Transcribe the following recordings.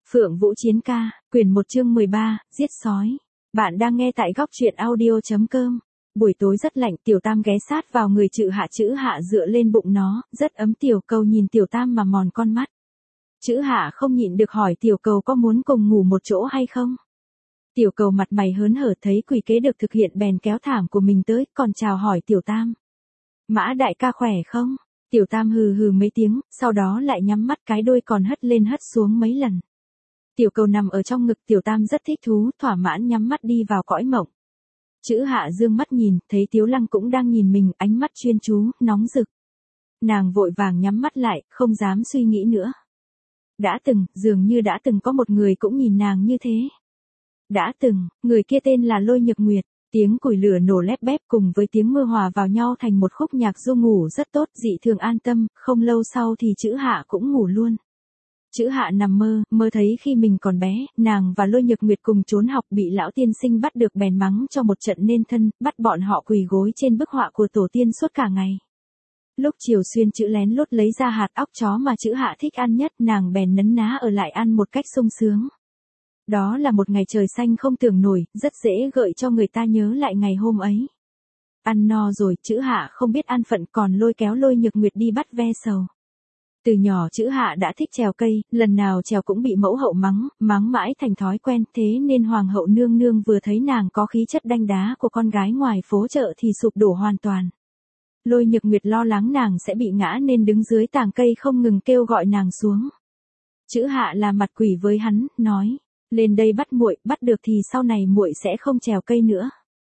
Phượng Vũ Chiến ca, quyển 1 chương 13, giết sói. Bạn đang nghe tại góc truyện audio.com. Buổi tối rất lạnh, Tiểu Tam ghé sát vào người Chữ Hạ dựa lên bụng nó, rất ấm. Tiểu Cầu nhìn Tiểu Tam mà mòn con mắt. Chữ Hạ không nhịn được hỏi Tiểu Cầu có muốn cùng ngủ một chỗ hay không. Tiểu Cầu mặt mày hớn hở thấy quỷ kế được thực hiện bèn kéo thảm của mình tới, còn chào hỏi Tiểu Tam. Mã đại ca khỏe không? Tiểu Tam hừ hừ mấy tiếng, sau đó lại nhắm mắt, cái đuôi còn hất lên hất xuống mấy lần. Tiểu Cầu nằm ở trong ngực Tiểu Tam rất thích thú, thỏa mãn nhắm mắt đi vào cõi mộng. Chữ Hạ dương mắt nhìn, thấy Tiếu Lăng cũng đang nhìn mình, ánh mắt chuyên chú, nóng rực. Nàng vội vàng nhắm mắt lại, không dám suy nghĩ nữa. Dường như đã từng có một người cũng nhìn nàng như thế. Người kia tên là Lôi Nhược Nguyệt. Tiếng củi lửa nổ lép bép cùng với tiếng mưa hòa vào nhau thành một khúc nhạc du ngủ rất tốt, dị thường an tâm, không lâu sau thì Chữ Hạ cũng ngủ luôn. Chữ Hạ nằm mơ thấy khi mình còn bé, nàng và Lôi Nhược Nguyệt cùng trốn học bị lão tiên sinh bắt được bèn mắng cho một trận nên thân, bắt bọn họ quỳ gối trên bức họa của tổ tiên suốt cả ngày. Lúc chiều Xuyên Chữ lén lút lấy ra hạt óc chó mà Chữ Hạ thích ăn nhất, nàng bèn nấn ná ở lại ăn một cách sung sướng. Đó là một ngày trời xanh không tưởng nổi, rất dễ gợi cho người ta nhớ lại ngày hôm ấy. Ăn no rồi, Chữ Hạ không biết an phận còn lôi kéo Lôi Nhược Nguyệt đi bắt ve sầu. Từ nhỏ Chữ Hạ đã thích trèo cây, lần nào trèo cũng bị mẫu hậu mắng mãi thành thói quen, thế nên hoàng hậu nương nương vừa thấy nàng có khí chất đanh đá của con gái ngoài phố chợ thì sụp đổ hoàn toàn. Lôi Nhược Nguyệt lo lắng nàng sẽ bị ngã nên đứng dưới tàng cây không ngừng kêu gọi nàng xuống. Chữ Hạ là mặt quỷ với hắn, nói: "Lên đây bắt muội, bắt được thì sau này muội sẽ không trèo cây nữa."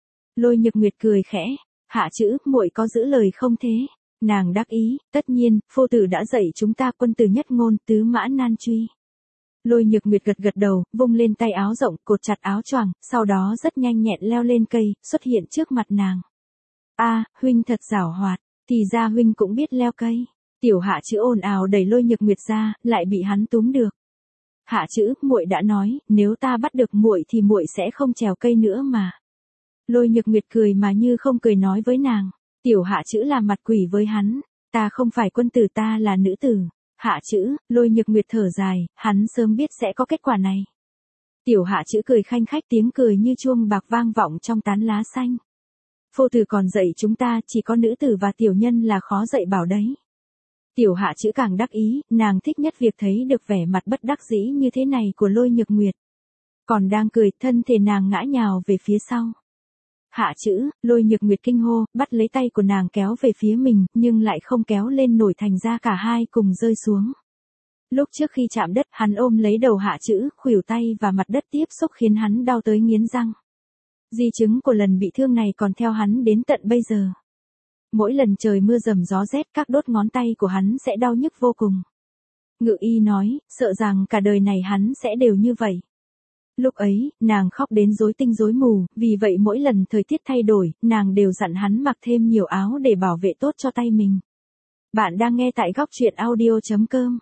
Lôi Nhược Nguyệt cười khẽ: "Hạ Chữ, muội có giữ lời không thế?" Nàng đắc ý: "Tất nhiên, phu tử đã dạy chúng ta quân tử nhất ngôn, tứ mã nan truy." Lôi Nhược Nguyệt gật đầu, vung lên tay áo rộng, cột chặt áo choàng, sau đó rất nhanh nhẹn leo lên cây, xuất hiện trước mặt nàng. "A, huynh thật giảo hoạt, thì ra huynh cũng biết leo cây." Tiểu Hạ Chữ ồn ào đẩy Lôi Nhược Nguyệt ra, lại bị hắn túm được. "Hạ Chữ, muội đã nói, nếu ta bắt được muội thì muội sẽ không trèo cây nữa mà." Lôi Nhược Nguyệt cười mà như không cười nói với nàng. Tiểu Hạ Chữ là mặt quỷ với hắn: "Ta không phải quân tử, ta là nữ tử." "Hạ Chữ," Lôi Nhược Nguyệt thở dài, hắn sớm biết sẽ có kết quả này. Tiểu Hạ Chữ cười khanh khách, tiếng cười như chuông bạc vang vọng trong tán lá xanh. "Phu tử còn dạy chúng ta, chỉ có nữ tử và tiểu nhân là khó dạy bảo đấy." Tiểu Hạ Chữ càng đắc ý, nàng thích nhất việc thấy được vẻ mặt bất đắc dĩ như thế này của Lôi Nhược Nguyệt. Còn đang cười, thân thể nàng ngã nhào về phía sau. "Hạ Chữ," Lôi Nhược Nguyệt kinh hô, bắt lấy tay của nàng kéo về phía mình, nhưng lại không kéo lên nổi, thành ra cả hai cùng rơi xuống. Lúc trước khi chạm đất, hắn ôm lấy đầu Hạ Chữ, khuỷu tay và mặt đất tiếp xúc khiến hắn đau tới nghiến răng. Di chứng của lần bị thương này còn theo hắn đến tận bây giờ. Mỗi lần trời mưa rầm gió rét, các đốt ngón tay của hắn sẽ đau nhức vô cùng. Ngự y nói, sợ rằng cả đời này hắn sẽ đều như vậy. Lúc ấy, nàng khóc đến rối tinh rối mù, vì vậy mỗi lần thời tiết thay đổi, nàng đều dặn hắn mặc thêm nhiều áo để bảo vệ tốt cho tay mình. Bạn đang nghe tại góc truyện audio.com.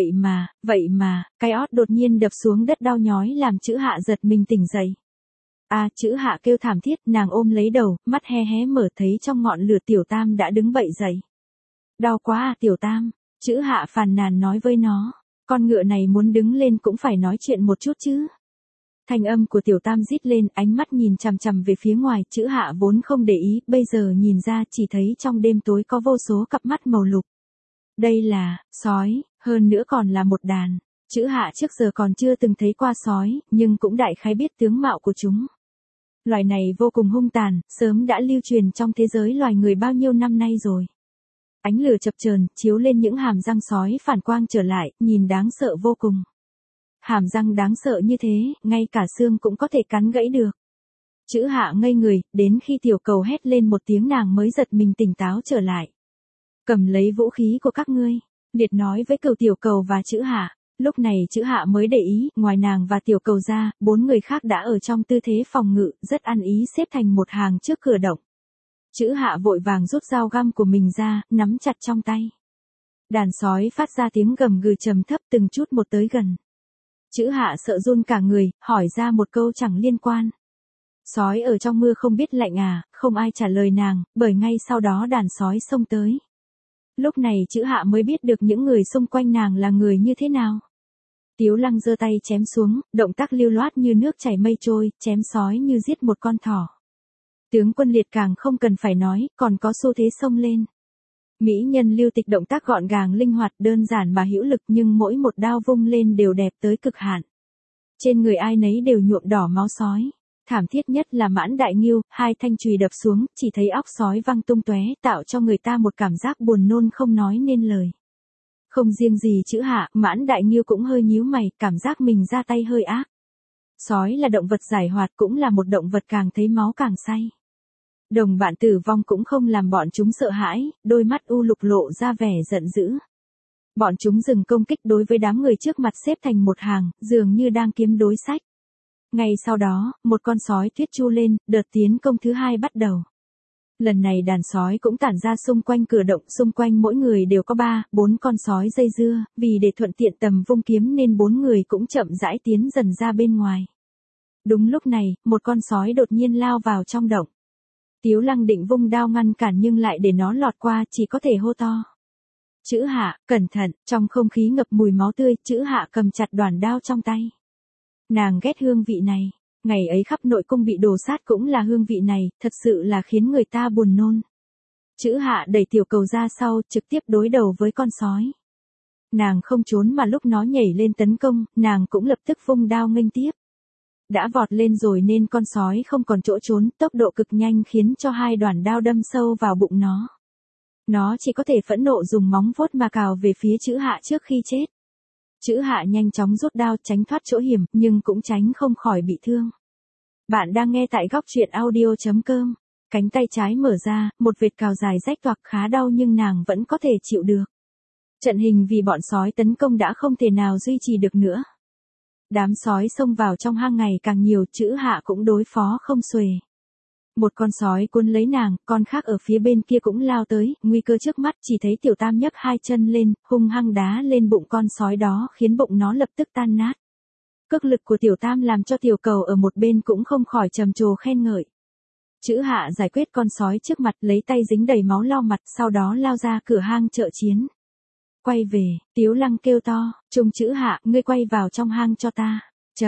Vậy mà, cái ót đột nhiên đập xuống đất đau nhói làm Chữ Hạ giật mình tỉnh dậy. "A!" Chữ Hạ kêu thảm thiết, nàng ôm lấy đầu, mắt hé hé mở thấy trong ngọn lửa Tiểu Tam đã đứng bậy dậy. "Đau quá à Tiểu Tam," Chữ Hạ phàn nàn nói với nó. "Con ngựa này muốn đứng lên cũng phải nói chuyện một chút chứ." Thanh âm của Tiểu Tam rít lên, ánh mắt nhìn chằm chằm về phía ngoài, Chữ Hạ vốn không để ý, bây giờ nhìn ra chỉ thấy trong đêm tối có vô số cặp mắt màu lục. Đây là sói, hơn nữa còn là một đàn. Chữ Hạ trước giờ còn chưa từng thấy qua sói, nhưng cũng đại khái biết tướng mạo của chúng. Loài này vô cùng hung tàn, sớm đã lưu truyền trong thế giới loài người bao nhiêu năm nay rồi. Ánh lửa chập chờn chiếu lên những hàm răng sói phản quang trở lại, nhìn đáng sợ vô cùng. Hàm răng đáng sợ như thế, ngay cả xương cũng có thể cắn gãy được. Chữ Hạ ngây người, đến khi Tiểu Cầu hét lên một tiếng nàng mới giật mình tỉnh táo trở lại. "Cầm lấy vũ khí của các ngươi," Liệt nói với Tiểu Cầu và Chữ Hạ. Lúc này Chữ Hạ mới để ý, ngoài nàng và Tiểu Cầu ra, 4 người khác đã ở trong tư thế phòng ngự, rất ăn ý xếp thành một hàng trước cửa động. Chữ Hạ vội vàng rút dao găm của mình ra, nắm chặt trong tay. Đàn sói phát ra tiếng gầm gừ trầm thấp từng chút một tới gần. Chữ Hạ sợ run cả người, hỏi ra một câu chẳng liên quan. "Sói ở trong mưa không biết lạnh à?" Không ai trả lời nàng, bởi ngay sau đó đàn sói xông tới. Lúc này Chữ Hạ mới biết được những người xung quanh nàng là người như thế nào. Tiếu Lăng giơ tay chém xuống, động tác lưu loát như nước chảy mây trôi, chém sói như giết một con thỏ. Tướng quân liệt càng không cần phải nói, còn có xu thế xông lên. Mỹ nhân Lưu Tịch động tác gọn gàng linh hoạt, đơn giản mà hữu lực, nhưng mỗi một đao vung lên đều đẹp tới cực hạn. Trên người ai nấy đều nhuộm đỏ máu sói. Thảm thiết nhất là Mãn Đại Ngưu, hai thanh chùy đập xuống, chỉ thấy óc sói văng tung tóe, tạo cho người ta một cảm giác buồn nôn không nói nên lời. Không riêng gì Chữ Hạ, Mãn Đại Ngưu cũng hơi nhíu mày, cảm giác mình ra tay hơi ác. Sói là động vật giải hoạt, cũng là một động vật càng thấy máu càng say. Đồng bạn tử vong cũng không làm bọn chúng sợ hãi, đôi mắt u lục lộ ra vẻ giận dữ. Bọn chúng dừng công kích đối với đám người trước mặt xếp thành một hàng, dường như đang kiếm đối sách. Ngay sau đó, một con sói tuyết chu lên, đợt tiến công thứ hai bắt đầu. Lần này đàn sói cũng tản ra xung quanh cửa động, xung quanh mỗi người đều có 3-4 con sói dây dưa, vì để thuận tiện tầm vung kiếm nên 4 người cũng chậm rãi tiến dần ra bên ngoài. Đúng lúc này, một con sói đột nhiên lao vào trong động. Tiếu Lăng định vung đao ngăn cản nhưng lại để nó lọt qua, chỉ có thể hô to. Chữ Hạ, cẩn thận, trong không khí ngập mùi máu tươi, Chữ Hạ cầm chặt đoản đao trong tay. Nàng ghét hương vị này, ngày ấy khắp nội cung bị đổ sát cũng là hương vị này, thật sự là khiến người ta buồn nôn. Chữ Hạ đẩy tiểu cầu ra sau, trực tiếp đối đầu với con sói. Nàng không trốn mà lúc nó nhảy lên tấn công, nàng cũng lập tức vung đao nghênh tiếp. Đã vọt lên rồi nên con sói không còn chỗ trốn, tốc độ cực nhanh khiến cho hai đoản đao đâm sâu vào bụng nó. Nó chỉ có thể phẫn nộ dùng móng vuốt mà cào về phía Chữ Hạ trước khi chết. Chữ Hạ nhanh chóng rút đao tránh thoát chỗ hiểm, nhưng cũng tránh không khỏi bị thương. Bạn đang nghe tại góc truyện audio.com. Cánh tay trái mở ra, một vệt cào dài rách toạc khá đau nhưng nàng vẫn có thể chịu được. Trận hình vì bọn sói tấn công đã không thể nào duy trì được nữa. Đám sói xông vào trong hang ngày càng nhiều, Chữ Hạ cũng đối phó không xuể. Một con sói cuốn lấy nàng, con khác ở phía bên kia cũng lao tới, nguy cơ trước mắt, chỉ thấy Tiểu Tam nhấc hai chân lên, hung hăng đá lên bụng con sói đó khiến bụng nó lập tức tan nát. Cước lực của Tiểu Tam làm cho tiểu cầu ở một bên cũng không khỏi trầm trồ khen ngợi. Chữ Hạ giải quyết con sói trước mặt, lấy tay dính đầy máu lau mặt, sau đó lao ra cửa hang trợ chiến. Quay về, Tiếu Lăng kêu to, Trung Chữ Hạ, ngươi quay vào trong hang cho ta.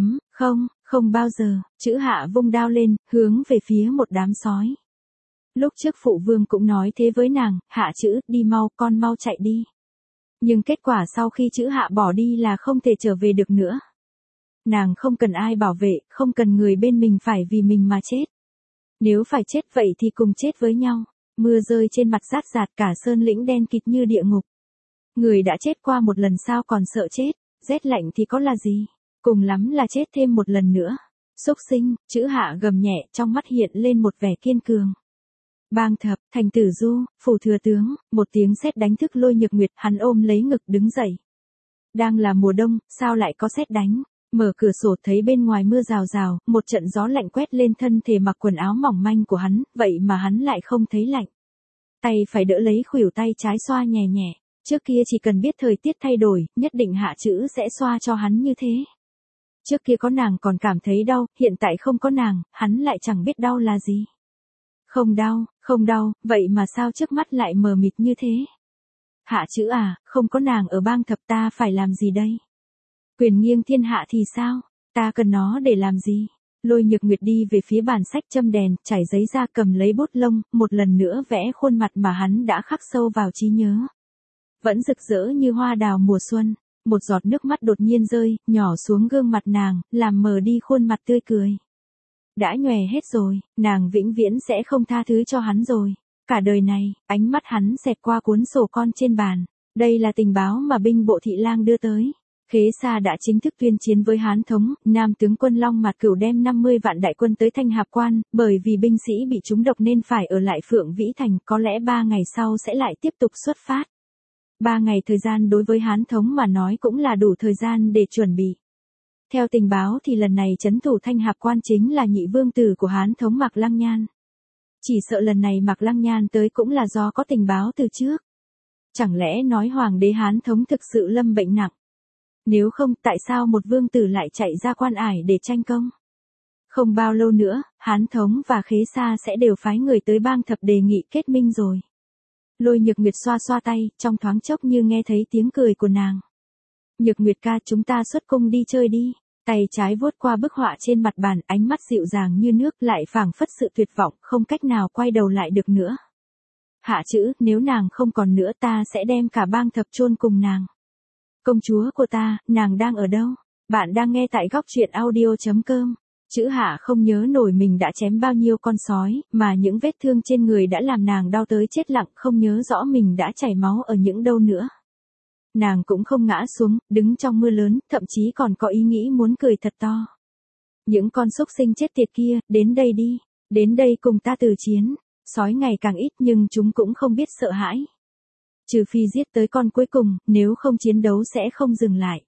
Không bao giờ, Chữ Hạ vung đao lên, hướng về phía một đám sói. Lúc trước phụ vương cũng nói thế với nàng, Hạ Chữ, đi mau, con mau chạy đi. Nhưng kết quả sau khi Chữ Hạ bỏ đi là không thể trở về được nữa. Nàng không cần ai bảo vệ, không cần người bên mình phải vì mình mà chết. Nếu phải chết vậy thì cùng chết với nhau. Mưa rơi trên mặt rát rạt, cả sơn lĩnh đen kịt như địa ngục. Người đã chết qua một lần sao còn sợ chết, rét lạnh thì có là gì, cùng lắm là chết thêm một lần nữa. Xúc sinh, Chữ Hạ gầm nhẹ, trong mắt hiện lên một vẻ kiên cường. Bang Thập, Thành Tử Du, Phủ Thừa Tướng, một tiếng sét đánh thức Lôi Nhược Nguyệt, hắn ôm lấy ngực đứng dậy. Đang là mùa đông, sao lại có sét đánh? Mở cửa sổ thấy bên ngoài mưa rào rào, một trận gió lạnh quét lên thân thể mặc quần áo mỏng manh của hắn, vậy mà hắn lại không thấy lạnh. Tay phải đỡ lấy khuỷu tay trái xoa nhẹ nhẹ, trước kia chỉ cần biết thời tiết thay đổi, nhất định Hạ Chữ sẽ xoa cho hắn như thế. Trước kia có nàng còn cảm thấy đau, hiện tại không có nàng, hắn lại chẳng biết đau là gì. Không đau, vậy mà sao trước mắt lại mờ mịt như thế? Hạ Chữ à, không có nàng ở Bang Thập ta phải làm gì đây? Quyền nghiêng thiên hạ thì sao? Ta cần nó để làm gì? Lôi Nhược Nguyệt đi về phía bàn sách châm đèn, trải giấy ra cầm lấy bút lông, một lần nữa vẽ khuôn mặt mà hắn đã khắc sâu vào trí nhớ. Vẫn rực rỡ như hoa đào mùa xuân, một giọt nước mắt đột nhiên rơi, nhỏ xuống gương mặt nàng, làm mờ đi khuôn mặt tươi cười. Đã nhòe hết rồi, nàng vĩnh viễn sẽ không tha thứ cho hắn rồi. Cả đời này, ánh mắt hắn xẹt qua cuốn sổ con trên bàn. Đây là tình báo mà binh bộ thị lang đưa tới. Khế Sa đã chính thức tuyên chiến với Hán Thống, Nam tướng quân Long Mạt Cửu đem 50 vạn đại quân tới Thanh Hạp Quan, bởi vì binh sĩ bị trúng độc nên phải ở lại Phượng Vĩ Thành, có lẽ 3 ngày sau sẽ lại tiếp tục xuất phát. 3 ngày thời gian đối với Hán Thống mà nói cũng là đủ thời gian để chuẩn bị. Theo tình báo thì lần này trấn thủ Thanh Hạp Quan chính là nhị vương tử của Hán Thống Mạc Lăng Nhan. Chỉ sợ lần này Mạc Lăng Nhan tới cũng là do có tình báo từ trước. Chẳng lẽ nói Hoàng đế Hán Thống thực sự lâm bệnh nặng? Nếu không, tại sao một vương tử lại chạy ra Quan Ải để tranh công? Không bao lâu nữa, Hán Thống và Khế Sa sẽ đều phái người tới Bang Thập đề nghị kết minh rồi. Lôi Nhược Nguyệt xoa xoa tay, trong thoáng chốc như nghe thấy tiếng cười của nàng. Nhược Nguyệt ca, chúng ta xuất cung đi chơi đi. Tay trái vuốt qua bức họa trên mặt bàn, ánh mắt dịu dàng như nước, lại phảng phất sự tuyệt vọng, không cách nào quay đầu lại được nữa. Hạ chữ, nếu nàng không còn nữa ta sẽ đem cả bang thập chôn cùng nàng. Công chúa của ta, nàng đang ở đâu? Bạn đang nghe tại góc truyện audio.com. Chữ Hạ không nhớ nổi mình đã chém bao nhiêu con sói, mà những vết thương trên người đã làm nàng đau tới chết lặng, không nhớ rõ mình đã chảy máu ở những đâu nữa. Nàng cũng không ngã xuống, đứng trong mưa lớn, thậm chí còn có ý nghĩ muốn cười thật to. Những con súc sinh chết tiệt kia, đến đây đi, đến đây cùng ta từ chiến. Sói ngày càng ít nhưng chúng cũng không biết sợ hãi. Trừ phi giết tới con cuối cùng, nếu không chiến đấu sẽ không dừng lại.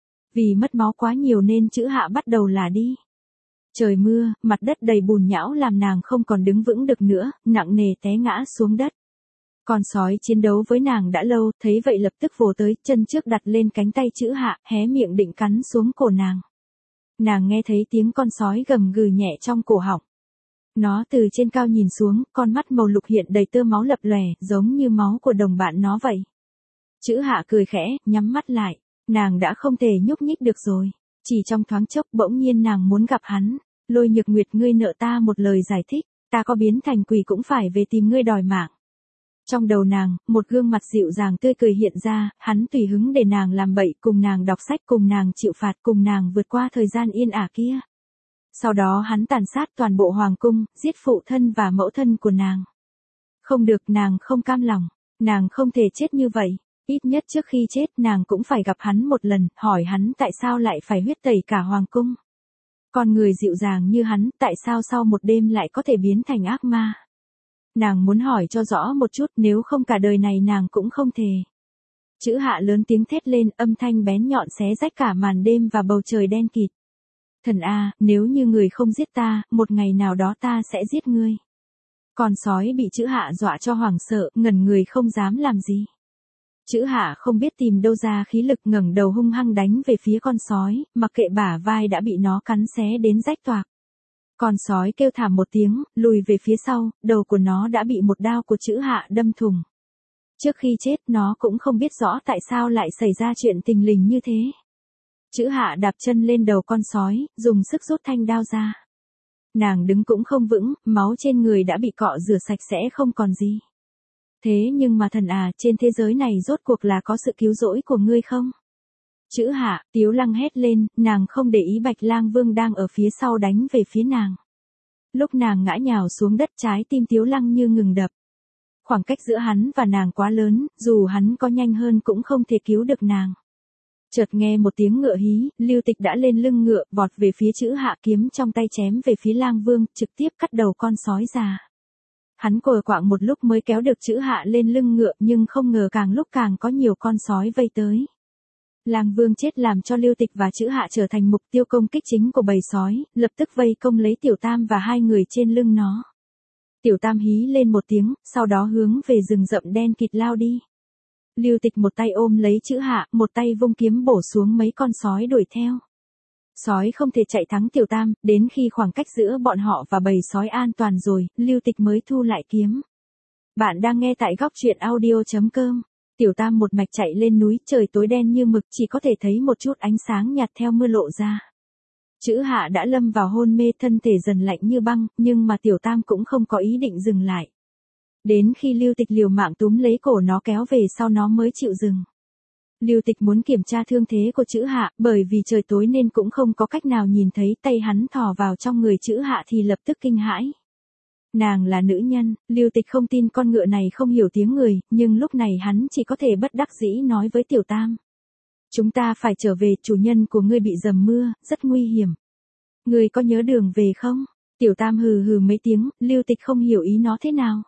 Vì mất máu quá nhiều nên chữ Hạ bắt đầu là đi. Trời mưa, mặt đất đầy bùn nhão làm nàng không còn đứng vững được nữa, nặng nề té ngã xuống đất. Con sói chiến đấu với nàng đã lâu, thấy vậy lập tức vồ tới, chân trước đặt lên cánh tay chữ Hạ, hé miệng định cắn xuống cổ nàng. Nàng nghe thấy tiếng con sói gầm gừ nhẹ trong cổ họng. Nó từ trên cao nhìn xuống, con mắt màu lục hiện đầy tơ máu lập lòe, giống như máu của đồng bạn nó vậy. Chữ Hạ cười khẽ, nhắm mắt lại. Nàng đã không thể nhúc nhích được rồi. Chỉ trong thoáng chốc bỗng nhiên nàng muốn gặp hắn. Lôi Nhược Nguyệt, ngươi nợ ta một lời giải thích, ta có biến thành quỷ cũng phải về tìm ngươi đòi mạng. Trong đầu nàng, một gương mặt dịu dàng tươi cười hiện ra, hắn tùy hứng để nàng làm bậy, cùng nàng đọc sách, cùng nàng chịu phạt, cùng nàng vượt qua thời gian yên ả kia. Sau đó hắn tàn sát toàn bộ hoàng cung, giết phụ thân và mẫu thân của nàng. Không được, nàng không cam lòng, nàng không thể chết như vậy. Ít nhất trước khi chết nàng cũng phải gặp hắn một lần, hỏi hắn tại sao lại phải huyết tẩy cả hoàng cung. Con người dịu dàng như hắn, tại sao sau một đêm lại có thể biến thành ác ma. Nàng muốn hỏi cho rõ một chút, nếu không cả đời này nàng cũng không thề. Chữ Hạ lớn tiếng thét lên, âm thanh bén nhọn xé rách cả màn đêm và bầu trời đen kịt. Thần a, nếu như người không giết ta, một ngày nào đó ta sẽ giết ngươi. Con sói bị chữ Hạ dọa cho hoảng sợ, ngẩn người không dám làm gì. Chữ Hạ không biết tìm đâu ra khí lực, ngẩng đầu hung hăng đánh về phía con sói, mặc kệ bả vai đã bị nó cắn xé đến rách toạc. Con sói kêu thảm một tiếng, lùi về phía sau, đầu của nó đã bị một đao của chữ Hạ đâm thủng. Trước khi chết nó cũng không biết rõ tại sao lại xảy ra chuyện tình lình như thế. Chữ Hạ đạp chân lên đầu con sói, dùng sức rút thanh đao ra. Nàng đứng cũng không vững, máu trên người đã bị cọ rửa sạch sẽ không còn gì. Thế nhưng mà thần à, trên thế giới này rốt cuộc là có sự cứu rỗi của ngươi không? Chữ Hạ, Tiếu Lăng hét lên, nàng không để ý Bạch Lang Vương đang ở phía sau đánh về phía nàng. Lúc nàng ngã nhào xuống đất, trái tim Tiếu Lăng như ngừng đập. Khoảng cách giữa hắn và nàng quá lớn, dù hắn có nhanh hơn cũng không thể cứu được nàng. Chợt nghe một tiếng ngựa hí, Lưu Tịch đã lên lưng ngựa, vọt về phía chữ Hạ, kiếm trong tay chém về phía Lang Vương, trực tiếp cắt đầu con sói già. Hắn cồi quạng một lúc mới kéo được chữ Hạ lên lưng ngựa, nhưng không ngờ càng lúc càng có nhiều con sói vây tới. Lang Vương chết làm cho Lưu Tịch và chữ Hạ trở thành mục tiêu công kích chính của bầy sói, lập tức vây công lấy Tiểu Tam và hai người trên lưng nó. Tiểu Tam hí lên một tiếng, sau đó hướng về rừng rậm đen kịt lao đi. Lưu Tịch một tay ôm lấy chữ Hạ, một tay vung kiếm bổ xuống mấy con sói đuổi theo. Sói không thể chạy thắng Tiểu Tam, đến khi khoảng cách giữa bọn họ và bầy sói an toàn rồi, Lưu Tịch mới thu lại kiếm. Bạn đang nghe tại góc truyện audio.com. Tiểu Tam một mạch chạy lên núi, trời tối đen như mực, chỉ có thể thấy một chút ánh sáng nhạt theo mưa lộ ra. Chữ Hạ đã lâm vào hôn mê, thân thể dần lạnh như băng, nhưng mà Tiểu Tam cũng không có ý định dừng lại. Đến khi Lưu Tịch liều mạng túm lấy cổ nó kéo về sau nó mới chịu dừng. Lưu Tịch muốn kiểm tra thương thế của chữ Hạ, bởi vì trời tối nên cũng không có cách nào nhìn thấy, tay hắn thò vào trong người chữ Hạ thì lập tức kinh hãi. Nàng là nữ nhân, Lưu Tịch không tin con ngựa này không hiểu tiếng người, nhưng lúc này hắn chỉ có thể bất đắc dĩ nói với Tiểu Tam. Chúng ta phải trở về, chủ nhân của ngươi bị dầm mưa, rất nguy hiểm. Ngươi có nhớ đường về không? Tiểu Tam hừ hừ mấy tiếng, Lưu Tịch không hiểu ý nó thế nào.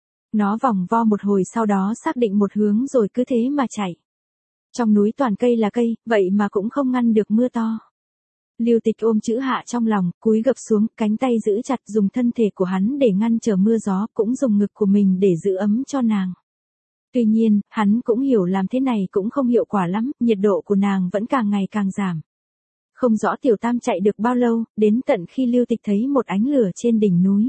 Nó vòng vo một hồi sau đó xác định một hướng rồi cứ thế mà chạy. Trong núi toàn cây là cây, vậy mà cũng không ngăn được mưa to. Lưu Tịch ôm chữ Hạ trong lòng, cúi gập xuống, cánh tay giữ chặt, dùng thân thể của hắn để ngăn trở mưa gió, cũng dùng ngực của mình để giữ ấm cho nàng. Tuy nhiên, hắn cũng hiểu làm thế này cũng không hiệu quả lắm, nhiệt độ của nàng vẫn càng ngày càng giảm. Không rõ Tiểu Tam chạy được bao lâu, đến tận khi Lưu Tịch thấy một ánh lửa trên đỉnh núi.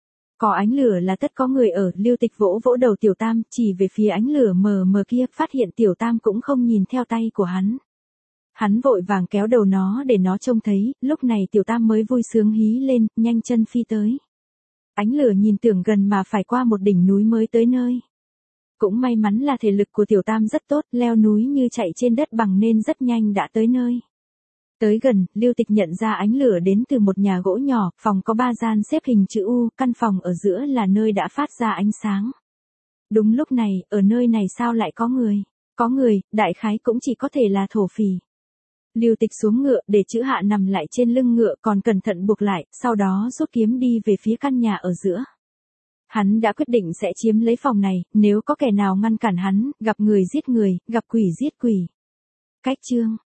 Có ánh lửa là tất có người ở, Lưu Tịch vỗ vỗ đầu Tiểu Tam, chỉ về phía ánh lửa mờ mờ kia, phát hiện Tiểu Tam cũng không nhìn theo tay của hắn. Hắn vội vàng kéo đầu nó để nó trông thấy, lúc này Tiểu Tam mới vui sướng hí lên, nhanh chân phi tới. Ánh lửa nhìn tưởng gần mà phải qua một đỉnh núi mới tới nơi. Cũng may mắn là thể lực của Tiểu Tam rất tốt, leo núi như chạy trên đất bằng nên rất nhanh đã tới nơi. Tới gần, Lưu Tịch nhận ra ánh lửa đến từ một nhà gỗ nhỏ, phòng có 3 gian xếp hình chữ U, căn phòng ở giữa là nơi đã phát ra ánh sáng. Đúng lúc này, ở nơi này sao lại có người? Có người, đại khái cũng chỉ có thể là thổ phỉ. Lưu Tịch xuống ngựa để chữ Hạ nằm lại trên lưng ngựa còn cẩn thận buộc lại, sau đó rút kiếm đi về phía căn nhà ở giữa. Hắn đã quyết định sẽ chiếm lấy phòng này, nếu có kẻ nào ngăn cản hắn, gặp người giết người, gặp quỷ giết quỷ. Cách chương